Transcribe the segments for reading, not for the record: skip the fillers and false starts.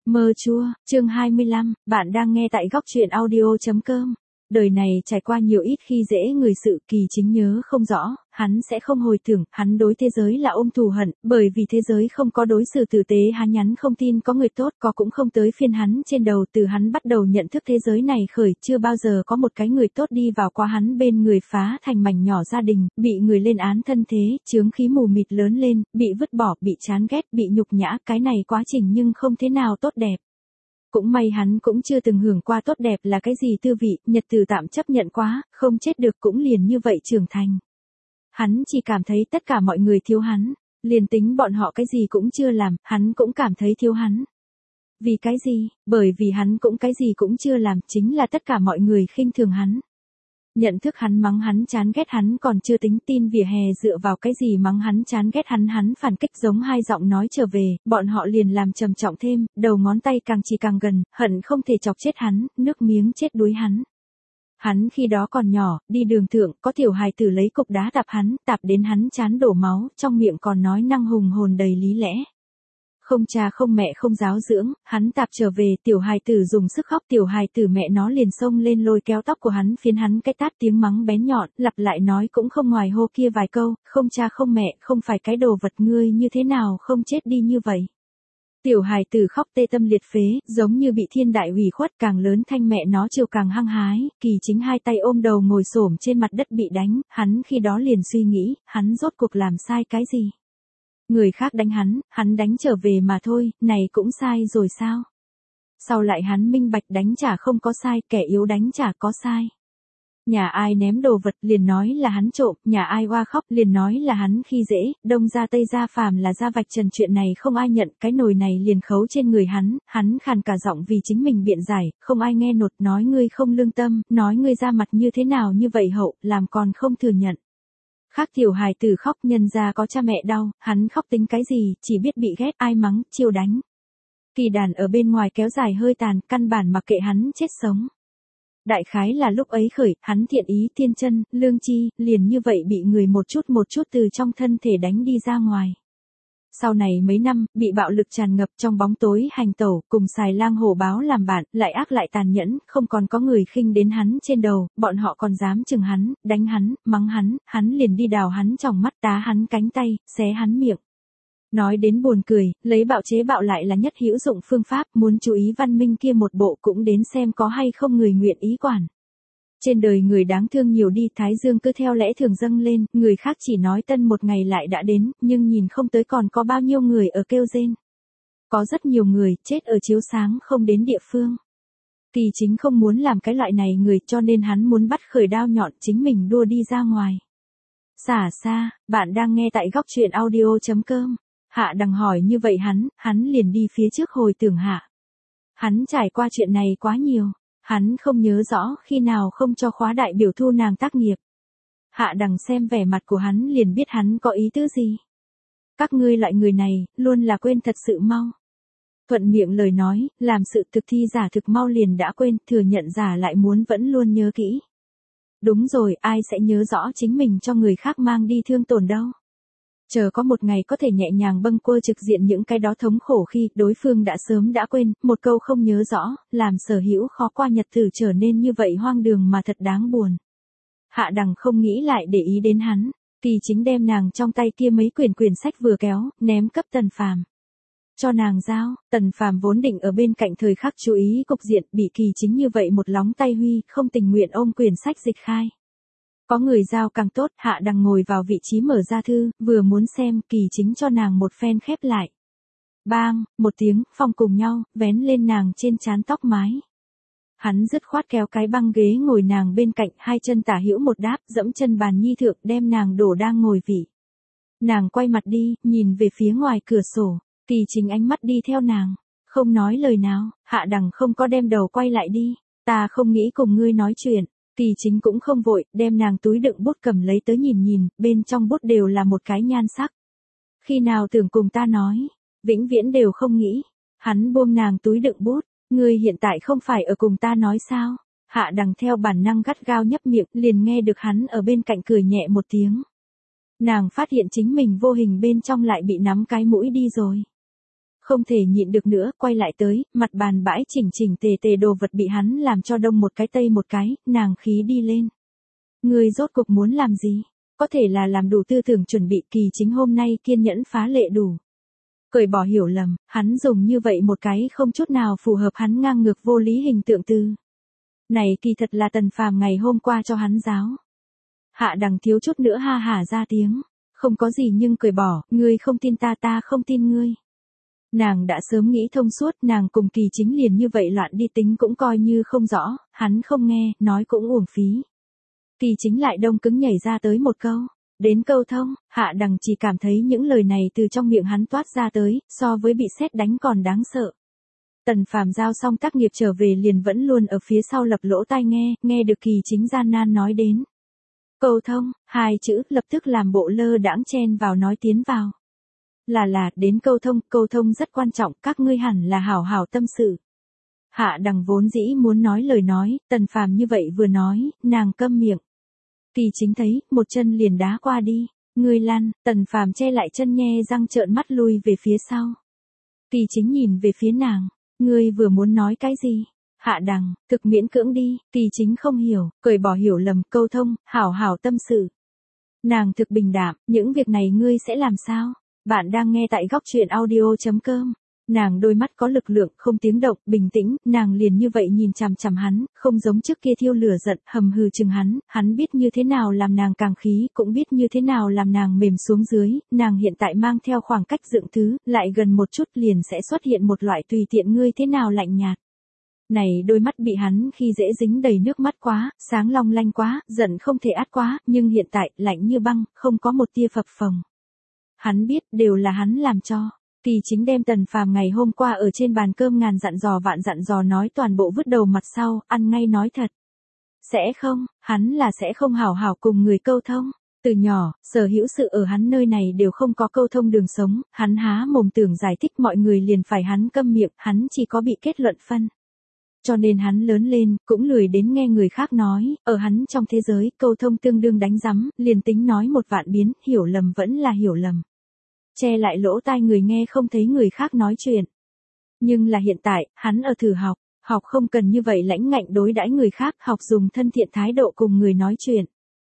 Mơ chua, chương 25, bạn đang nghe tại góc truyện audio.com. Đời này trải qua nhiều ít khi dễ người sự Kỳ Chính nhớ không rõ, hắn sẽ không hồi tưởng, hắn đối thế giới là ôm thù hận, bởi vì thế giới không có đối xử tử tế hắn nhắn không tin có người tốt, có cũng không tới phiên hắn trên đầu từ hắn bắt đầu nhận thức thế giới này khởi, chưa bao giờ có một cái người tốt đi vào qua hắn bên người phá thành mảnh nhỏ gia đình, bị người lên án thân thế, chướng khí mù mịt lớn lên, bị vứt bỏ, bị chán ghét, bị nhục nhã, cái này quá trình nhưng không thế nào tốt đẹp. Cũng may hắn cũng chưa từng hưởng qua tốt đẹp là cái gì tư vị, nhật từ tạm chấp nhận quá, không chết được cũng liền như vậy trưởng thành. Hắn chỉ cảm thấy tất cả mọi người thiếu hắn, liền tính bọn họ cái gì cũng chưa làm, hắn cũng cảm thấy thiếu hắn. Vì cái gì? Bởi vì hắn cũng cái gì cũng chưa làm, chính là tất cả mọi người khinh thường hắn. Nhận thức hắn mắng hắn chán ghét hắn còn chưa tính tin vỉa hè dựa vào cái gì mắng hắn chán ghét hắn phản kích giống hai giọng nói trở về, bọn họ liền làm trầm trọng thêm, đầu ngón tay càng chỉ càng gần, hận không thể chọc chết hắn, nước miếng chết đuối hắn. Hắn khi đó còn nhỏ, đi đường thượng, có tiểu hài tử lấy cục đá tạp đến hắn chán đổ máu, trong miệng còn nói năng hùng hồn đầy lý lẽ. Không cha không mẹ không giáo dưỡng, hắn tạp trở về, tiểu hài tử dùng sức khóc, tiểu hài tử mẹ nó liền xông lên lôi kéo tóc của hắn phiến hắn cái tát, tiếng mắng bén nhọn, lặp lại nói cũng không ngoài hô kia vài câu, không cha không mẹ, không phải cái đồ vật ngươi như thế nào không chết đi như vậy. Tiểu hài tử khóc tê tâm liệt phế, giống như bị thiên đại hủy khuất, càng lớn thanh mẹ nó chiều càng hăng hái, Kỳ Chính hai tay ôm đầu ngồi xổm trên mặt đất bị đánh, hắn khi đó liền suy nghĩ, hắn rốt cuộc làm sai cái gì. Người khác đánh hắn đánh trở về mà thôi, này cũng sai rồi sao? Sau lại hắn minh bạch đánh trả không có sai, kẻ yếu đánh trả có sai. Nhà ai ném đồ vật liền nói là hắn trộm, nhà ai oa khóc liền nói là hắn khi dễ, đông ra tây ra phàm là ra vạch trần chuyện này không ai nhận, cái nồi này liền khấu trên người hắn khàn cả giọng vì chính mình biện giải, không ai nghe nột, nói ngươi không lương tâm, nói ngươi ra mặt như thế nào như vậy hậu, làm còn không thừa nhận. Khác tiểu hài tử khóc nhân ra có cha mẹ đau, hắn khóc tính cái gì, chỉ biết bị ghét, ai mắng, chiêu đánh. Kỳ Đàn ở bên ngoài kéo dài hơi tàn, căn bản mặc kệ hắn chết sống. Đại khái là lúc ấy khởi, hắn thiện ý thiên chân, lương chi, liền như vậy bị người một chút từ trong thân thể đánh đi ra ngoài. Sau này mấy năm, bị bạo lực tràn ngập trong bóng tối hành tẩu, cùng xài lang hổ báo làm bạn, lại ác lại tàn nhẫn, không còn có người khinh đến hắn trên đầu, bọn họ còn dám chừng hắn, đánh hắn, mắng hắn liền đi đào hắn tròng mắt, tá hắn cánh tay, xé hắn miệng. Nói đến buồn cười, lấy bạo chế bạo lại là nhất hữu dụng phương pháp, muốn chú ý văn minh kia một bộ cũng đến xem có hay không người nguyện ý quản. Trên đời người đáng thương nhiều đi, thái dương cứ theo lẽ thường dâng lên, người khác chỉ nói tân một ngày lại đã đến, nhưng nhìn không tới còn có bao nhiêu người ở kêu rên. Có rất nhiều người chết ở chiếu sáng không đến địa phương. Kỳ Chính không muốn làm cái loại này người cho nên hắn muốn bắt khởi đao nhọn chính mình đua đi ra ngoài. Xả xa, bạn đang nghe tại góc truyện audio.com. Hạ Đằng hỏi như vậy hắn liền đi phía trước hồi tưởng hạ. Hắn trải qua chuyện này quá nhiều. Hắn không nhớ rõ khi nào không cho khóa đại biểu thu nàng tác nghiệp. Hạ Đằng xem vẻ mặt của hắn liền biết hắn có ý tứ gì. Các ngươi loại người này, luôn là quên thật sự mau. Thuận miệng lời nói, làm sự thực thi giả thực mau liền đã quên, thừa nhận giả lại muốn vẫn luôn nhớ kỹ. Đúng rồi, ai sẽ nhớ rõ chính mình cho người khác mang đi thương tổn đâu. Chờ có một ngày có thể nhẹ nhàng bâng quơ trực diện những cái đó thống khổ khi đối phương đã sớm đã quên, một câu không nhớ rõ, làm sở hữu khó qua nhật tử trở nên như vậy hoang đường mà thật đáng buồn. Hạ Đằng không nghĩ lại để ý đến hắn, Kỳ Chính đem nàng trong tay kia mấy quyển sách vừa kéo, ném cấp Tần Phàm. Cho nàng giao, Tần Phàm vốn định ở bên cạnh thời khắc chú ý cục diện, bị Kỳ Chính như vậy một lóng tay huy, không tình nguyện ôm quyển sách dịch khai. Có người giao càng tốt, Hạ Đằng ngồi vào vị trí mở ra thư, vừa muốn xem, Kỳ Chính cho nàng một phen khép lại. Bang, một tiếng, phong cùng nhau, vén lên nàng trên trán tóc mái. Hắn dứt khoát kéo cái băng ghế ngồi nàng bên cạnh, hai chân tả hữu một đáp, dẫm chân bàn nhi thượng đem nàng đổ đang ngồi vị. Nàng quay mặt đi, nhìn về phía ngoài cửa sổ, Kỳ Chính ánh mắt đi theo nàng, không nói lời nào, Hạ Đằng không có đem đầu quay lại đi, ta không nghĩ cùng ngươi nói chuyện. Kỳ Chính cũng không vội, đem nàng túi đựng bút cầm lấy tới nhìn, bên trong bút đều là một cái nhan sắc. Khi nào tưởng cùng ta nói, vĩnh viễn đều không nghĩ. Hắn buông nàng túi đựng bút, ngươi hiện tại không phải ở cùng ta nói sao? Hạ Đằng theo bản năng gắt gao nhấp miệng, liền nghe được hắn ở bên cạnh cười nhẹ một tiếng. Nàng phát hiện chính mình vô hình bên trong lại bị nắm cái mũi đi rồi. không thể nhịn được nữa, quay lại tới, mặt bàn bãi chỉnh chỉnh tề tề đồ vật bị hắn làm cho đông một cái tây một cái, nàng khí đi lên. Ngươi rốt cục muốn làm gì? Có thể là làm đủ tư tưởng chuẩn bị, Kỳ Chính hôm nay kiên nhẫn phá lệ đủ. Cởi bỏ hiểu lầm, hắn dùng như vậy một cái không chút nào phù hợp hắn ngang ngược vô lý hình tượng từ. Này kỳ thật là Tần Phàm ngày hôm qua cho hắn giáo. Hạ Đằng thiếu chút nữa ha hả ra tiếng. Không có gì nhưng cởi bỏ, ngươi không tin ta, ta không tin ngươi. Nàng đã sớm nghĩ thông suốt, nàng cùng Kỳ Chính liền như vậy loạn đi tính cũng coi như không rõ, hắn không nghe, nói cũng uổng phí. Kỳ Chính lại đông cứng nhảy ra tới một câu. Đến câu thông, Hạ Đằng chỉ cảm thấy những lời này từ trong miệng hắn toát ra tới, so với bị sét đánh còn đáng sợ. Tần Phàm giao xong tác nghiệp trở về liền vẫn luôn ở phía sau lập lỗ tai nghe được Kỳ Chính gian nan nói đến. Câu thông, hai chữ lập tức làm bộ lơ đãng chen vào nói tiến vào. Là, đến câu thông rất quan trọng, các ngươi hẳn là hảo hảo tâm sự. Hạ Đằng vốn dĩ muốn nói lời nói, Tần Phàm như vậy vừa nói, nàng câm miệng. Kỳ Chính thấy, một chân liền đá qua đi, ngươi lăn, Tần Phàm che lại chân nhe răng trợn mắt lui về phía sau. Kỳ Chính nhìn về phía nàng, ngươi vừa muốn nói cái gì? Hạ Đằng, thực miễn cưỡng đi, Kỳ Chính không hiểu, cởi bỏ hiểu lầm, câu thông, hảo hảo tâm sự. Nàng thực bình đạm, những việc này ngươi sẽ làm sao? Bạn đang nghe tại góc truyện audio.com. Nàng đôi mắt có lực lượng, không tiếng động, bình tĩnh, nàng liền như vậy nhìn chằm chằm hắn, không giống trước kia thiêu lửa giận, hầm hừ chừng hắn biết như thế nào làm nàng càng khí, cũng biết như thế nào làm nàng mềm xuống dưới, nàng hiện tại mang theo khoảng cách dựng thứ, lại gần một chút liền sẽ xuất hiện một loại tùy tiện ngươi thế nào lạnh nhạt. Này đôi mắt bị hắn khi dễ dính đầy nước mắt quá, sáng long lanh quá, giận không thể át quá, nhưng hiện tại, lạnh như băng, không có một tia phập phồng. Hắn biết, đều là hắn làm cho. Kỳ Chính đem Tần Phàm ngày hôm qua ở trên bàn cơm ngàn dặn dò vạn dặn dò nói toàn bộ vứt đầu mặt sau, ăn ngay nói thật. Sẽ không, hắn là sẽ không hảo hảo cùng người câu thông. Từ nhỏ, sở hữu sự ở hắn nơi này đều không có câu thông đường sống, hắn há mồm tưởng giải thích mọi người liền phải hắn câm miệng, hắn chỉ có bị kết luận phân. Cho nên hắn lớn lên, cũng lười đến nghe người khác nói, ở hắn trong thế giới, câu thông tương đương đánh rắm, liền tính nói một vạn biến, hiểu lầm vẫn là hiểu lầm. Che lại lỗ tai người nghe không thấy người khác nói chuyện. Nhưng là hiện tại, hắn ở thử học không cần như vậy lãnh ngạnh đối đãi người khác, học dùng thân thiện thái độ cùng người nói chuyện.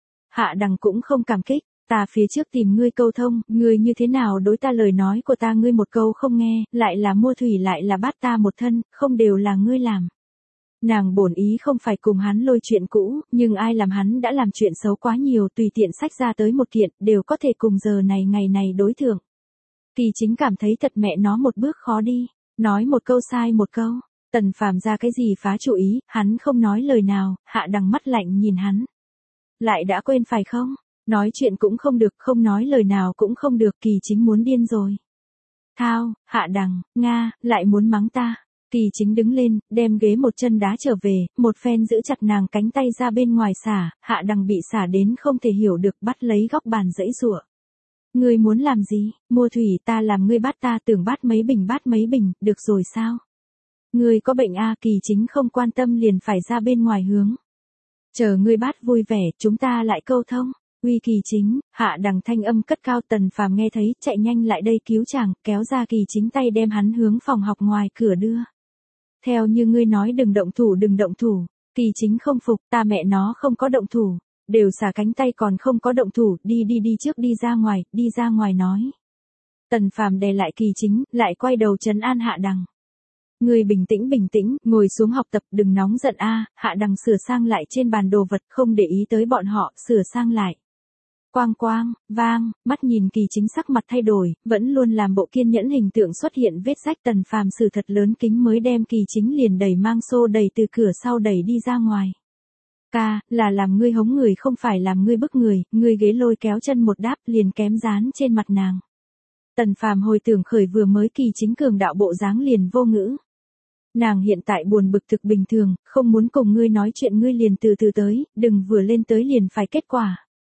Hạ Đằng cũng không cảm kích, ta phía trước tìm ngươi câu thông, ngươi như thế nào đối ta lời nói của ta ngươi một câu không nghe, lại là mua thủy lại là bắt ta một thân, không đều là ngươi làm. Nàng bổn ý không phải cùng hắn lôi chuyện cũ, nhưng ai làm hắn đã làm chuyện xấu quá nhiều, tùy tiện sách ra tới một kiện, đều có thể cùng giờ này ngày này đối thượng. Kỳ Chính cảm thấy thật mẹ nó một bước khó đi, nói một câu sai một câu, Tần Phàm ra cái gì phá chủ ý, hắn không nói lời nào, Hạ Đằng mắt lạnh nhìn hắn. Lại đã quên phải không, nói chuyện cũng không được, không nói lời nào cũng không được, Kỳ Chính muốn điên rồi. Thao, Hạ Đằng, Nga, lại muốn mắng ta. Kỳ Chính đứng lên, đem ghế một chân đá trở về, một phen giữ chặt nàng cánh tay ra bên ngoài xả, Hạ Đằng bị xả đến không thể hiểu được, bắt lấy góc bàn giãy giụa. Ngươi muốn làm gì? Mua thủy, ta làm ngươi bắt, ta tưởng bắt mấy bình, được rồi sao? Ngươi có bệnh à? Kỳ Chính không quan tâm liền phải ra bên ngoài hướng. Chờ ngươi bắt vui vẻ, chúng ta lại câu thông. Uy Kỳ Chính, Hạ Đằng thanh âm cất cao, Tần Phàm nghe thấy, chạy nhanh lại đây cứu chàng, kéo ra Kỳ Chính tay đem hắn hướng phòng học ngoài cửa đưa. Theo như ngươi nói đừng động thủ, Kỳ Chính không phục, ta mẹ nó không có động thủ, đều xả cánh tay còn không có động thủ, đi trước đi ra ngoài nói. Tần Phàm đè lại Kỳ Chính, lại quay đầu trấn an Hạ Đằng. Ngươi bình tĩnh, ngồi xuống học tập, đừng nóng giận a. Hạ Đằng sửa sang lại trên bàn đồ vật, không để ý tới bọn họ, sửa sang lại. Quang, vang, mắt nhìn Kỳ Chính sắc mặt thay đổi, vẫn luôn làm bộ kiên nhẫn hình tượng xuất hiện vết rách, Tần Phàm sử thật lớn kính mới đem Kỳ Chính liền đẩy mang xô đẩy từ cửa sau đẩy đi ra ngoài. Ca, là làm ngươi hống người không phải làm ngươi bức người, ngươi ghế lôi kéo chân một đáp liền kém dán trên mặt nàng. Tần Phàm hồi tưởng khởi vừa mới Kỳ Chính cường đạo bộ dáng liền vô ngữ. Nàng hiện tại buồn bực thực bình thường, không muốn cùng ngươi nói chuyện, ngươi liền từ từ tới, đừng vừa lên tới liền phải kết quả.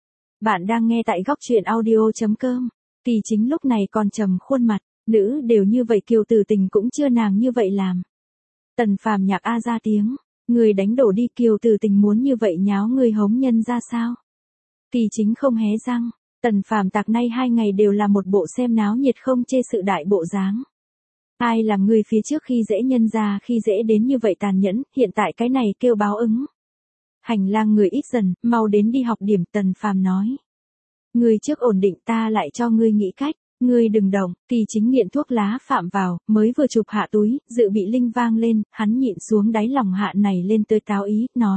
Bạn đang nghe tại góc truyện audio.com. Kỳ Chính lúc này còn trầm khuôn mặt, nữ đều như vậy kiều tử tình cũng chưa nàng như vậy làm. Tần Phàm nhạc a ra tiếng, người đánh đổ đi, kiều tử tình muốn như vậy nháo người hống nhân ra sao? Kỳ Chính không hé răng, Tần Phàm tạc nay 2 ngày đều là một bộ xem náo nhiệt không chê sự đại bộ dáng. Ai làm ngươi phía trước khi dễ nhân ra khi dễ đến như vậy tàn nhẫn, hiện tại cái này kêu báo ứng. Hành lang người ít dần, mau đến đi học điểm, Tần Phàm nói. Ngươi trước ổn định, ta lại cho ngươi nghĩ cách. Ngươi đừng động, Kỳ Chính nghiện thuốc lá phạm vào, mới vừa chụp hạ túi, dự bị linh vang lên, hắn nhịn xuống đáy lòng hạ này lên tới táo ý, nói.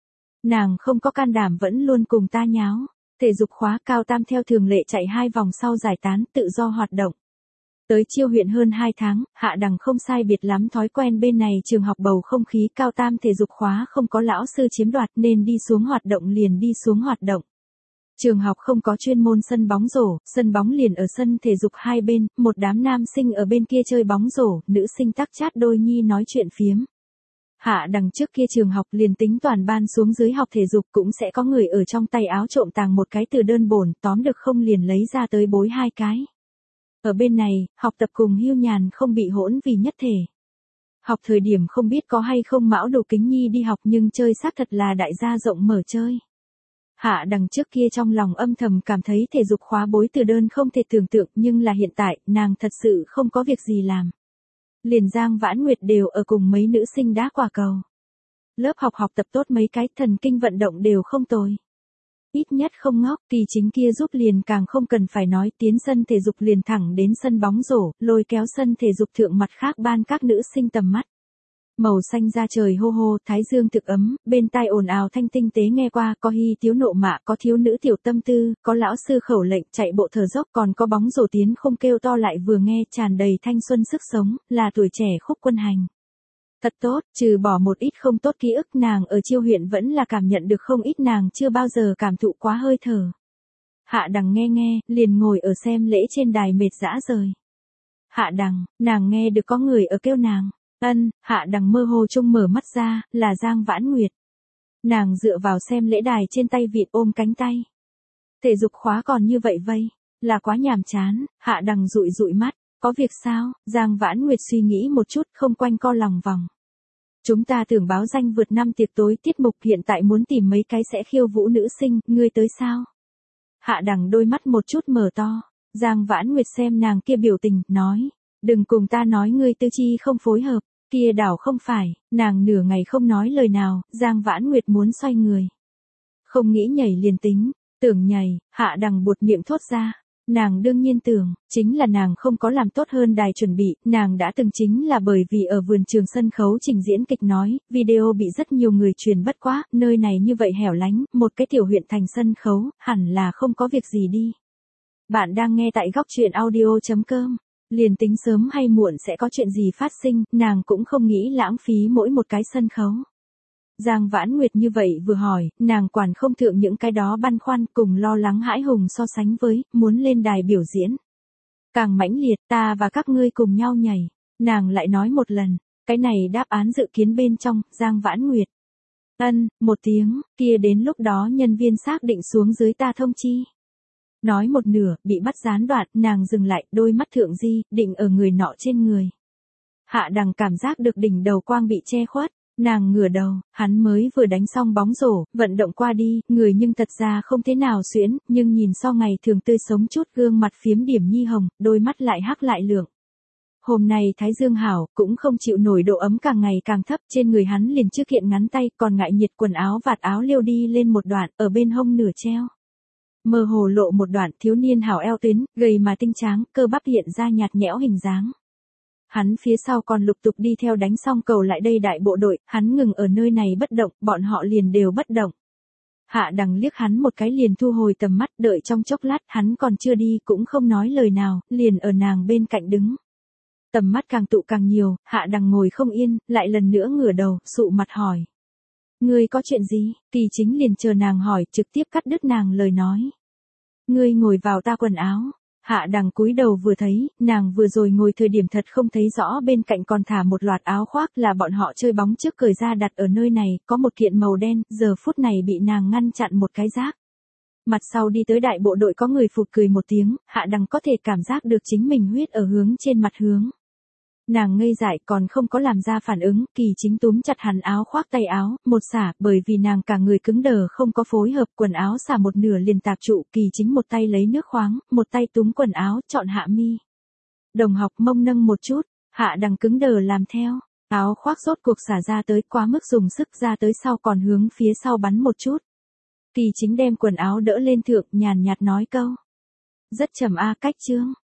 Nàng không có can đảm vẫn luôn cùng ta nháo. Thể dục khóa Cao Tam theo thường lệ chạy 2 vòng sau giải tán, tự do hoạt động. Tới Chiêu huyện hơn 2 tháng, Hạ Đằng không sai biệt lắm thói quen bên này trường học bầu không khí. Cao Tam thể dục khóa không có lão sư chiếm đoạt nên đi xuống hoạt động liền đi xuống hoạt động. Trường học không có chuyên môn sân bóng rổ, sân bóng liền ở sân thể dục hai bên, một đám nam sinh ở bên kia chơi bóng rổ, nữ sinh tắc chát đôi nhi nói chuyện phiếm. Hạ Đằng trước kia trường học liền tính toàn ban xuống dưới học thể dục cũng sẽ có người ở trong tay áo trộm tàng một cái từ đơn bổn, tóm được không liền lấy ra tới bối 2 cái. Ở bên này, học tập cùng hưu nhàn không bị hỗn vì nhất thể. Học thời điểm không biết có hay không mão đồ kính nhi đi học nhưng chơi xác thật là đại gia rộng mở chơi. Hạ Đằng trước kia trong lòng âm thầm cảm thấy thể dục khóa bối từ đơn không thể tưởng tượng nhưng là hiện tại, nàng thật sự không có việc gì làm. Liền Giang Vãn Nguyệt đều ở cùng mấy nữ sinh đá quả cầu. Lớp học tập tốt mấy cái, thần kinh vận động đều không tồi. Ít nhất không ngốc, Kỳ Chính kia giúp liền càng không cần phải nói, tiến sân thể dục liền thẳng đến sân bóng rổ, lôi kéo sân thể dục thượng mặt khác ban các nữ sinh tầm mắt. Màu xanh da trời hô hô, thái dương thực ấm, bên tai ồn ào thanh tinh tế nghe qua, có hy thiếu nộ mạ, có thiếu nữ tiểu tâm tư, có lão sư khẩu lệnh chạy bộ thở dốc, còn có bóng rổ tiến không kêu to lại vừa nghe, tràn đầy thanh xuân sức sống, là tuổi trẻ khúc quân hành. Thật tốt, trừ bỏ một ít không tốt ký ức, nàng ở Chiêu huyện vẫn là cảm nhận được không ít nàng chưa bao giờ cảm thụ quá hơi thở. Hạ Đằng nghe, liền ngồi ở xem lễ trên đài mệt dã rời. Hạ Đằng, nàng nghe được có người ở kêu nàng. Hạ Đằng mơ hồ trông mở mắt ra, là Giang Vãn Nguyệt. Nàng dựa vào xem lễ đài trên tay vịn ôm cánh tay. Thể dục khóa còn như vậy vây, là quá nhàm chán. Hạ Đằng dụi mắt, có việc sao? Giang Vãn Nguyệt suy nghĩ một chút, không quanh co lòng vòng. Chúng ta tưởng báo danh vượt năm tiệc tối tiết mục, hiện tại muốn tìm mấy cái sẽ khiêu vũ nữ sinh, ngươi tới sao? Hạ Đằng đôi mắt một chút mở to. Giang Vãn Nguyệt xem nàng kia biểu tình, nói, đừng cùng ta nói ngươi tư chi không phối hợp. Kia đảo không phải, nàng nửa ngày không nói lời nào, Giang Vãn Nguyệt muốn xoay người. Không nghĩ nhảy liền tính, tưởng nhảy, Hạ Đằng buột miệng thốt ra. Nàng đương nhiên tưởng, chính là nàng không có làm tốt hơn đài chuẩn bị, nàng đã từng chính là bởi vì ở vườn trường sân khấu trình diễn kịch nói, video bị rất nhiều người truyền bất quá, nơi này như vậy hẻo lánh, một cái tiểu huyện thành sân khấu, hẳn là không có việc gì đi. Bạn đang nghe tại góc truyện audio.com. Liền tính sớm hay muộn sẽ có chuyện gì phát sinh, nàng cũng không nghĩ lãng phí mỗi một cái sân khấu. Giang Vãn Nguyệt như vậy vừa hỏi, nàng quản không thượng những cái đó băn khoăn cùng lo lắng hãi hùng so sánh với, muốn lên đài biểu diễn. Càng mãnh liệt, ta và các ngươi cùng nhau nhảy. Nàng lại nói một lần, cái này đáp án dự kiến bên trong, Giang Vãn Nguyệt. Một tiếng, kia đến lúc đó nhân viên xác định xuống dưới ta thông chi. Nói một nửa, bị bắt gián đoạn, nàng dừng lại, đôi mắt thượng di, định ở người nọ trên người. Hạ Đằng cảm giác được đỉnh đầu quang bị che khuất, nàng ngửa đầu, hắn mới vừa đánh xong bóng rổ, vận động qua đi, người nhưng thật ra không thế nào xuyễn, nhưng nhìn so ngày thường tươi sống chút, gương mặt phiếm điểm nhi hồng, đôi mắt lại hắc lại lượng. Hôm nay thái dương hảo, cũng không chịu nổi độ ấm càng ngày càng thấp, trên người hắn liền chưa kiện ngắn tay, còn ngại nhiệt quần áo vạt áo liêu đi lên một đoạn, ở bên hông nửa treo. Mơ hồ lộ một đoạn, thiếu niên hảo eo tuyến, gầy mà tinh tráng, cơ bắp hiện ra nhạt nhẽo hình dáng. Hắn phía sau còn lục tục đi theo đánh xong cầu lại đây đại bộ đội, hắn ngừng ở nơi này bất động, bọn họ liền đều bất động. Hạ Đằng liếc hắn một cái liền thu hồi tầm mắt, đợi trong chốc lát, hắn còn chưa đi cũng không nói lời nào, liền ở nàng bên cạnh đứng. Tầm mắt càng tụ càng nhiều, Hạ Đằng ngồi không yên, lại lần nữa ngửa đầu, sụ mặt hỏi. Ngươi có chuyện gì? Kỳ Chính liền chờ nàng hỏi, trực tiếp cắt đứt nàng lời nói. Ngươi ngồi vào ta quần áo. Hạ Đằng cúi đầu vừa thấy, nàng vừa rồi ngồi thời điểm thật không thấy rõ, bên cạnh còn thả một loạt áo khoác là bọn họ chơi bóng trước cởi ra đặt ở nơi này, có một kiện màu đen, giờ phút này bị nàng ngăn chặn một cái rác. Mặt sau đi tới đại bộ đội có người phụt cười một tiếng, Hạ Đằng có thể cảm giác được chính mình huyết ở hướng trên mặt hướng. Nàng ngây dại còn không có làm ra phản ứng, Kỳ Chính túm chặt hắn áo khoác tay áo, một xả, bởi vì nàng cả người cứng đờ không có phối hợp, quần áo xả một nửa liền tạp trụ, Kỳ Chính một tay lấy nước khoáng, một tay túm quần áo, chọn hạ mi. Đồng học mông nâng một chút, Hạ Đằng cứng đờ làm theo. Áo khoác rốt cuộc xả ra tới, quá mức dùng sức, ra tới sau còn hướng phía sau bắn một chút. Kỳ Chính đem quần áo đỡ lên thượng, nhàn nhạt nói câu. Rất trầm a, cách chương.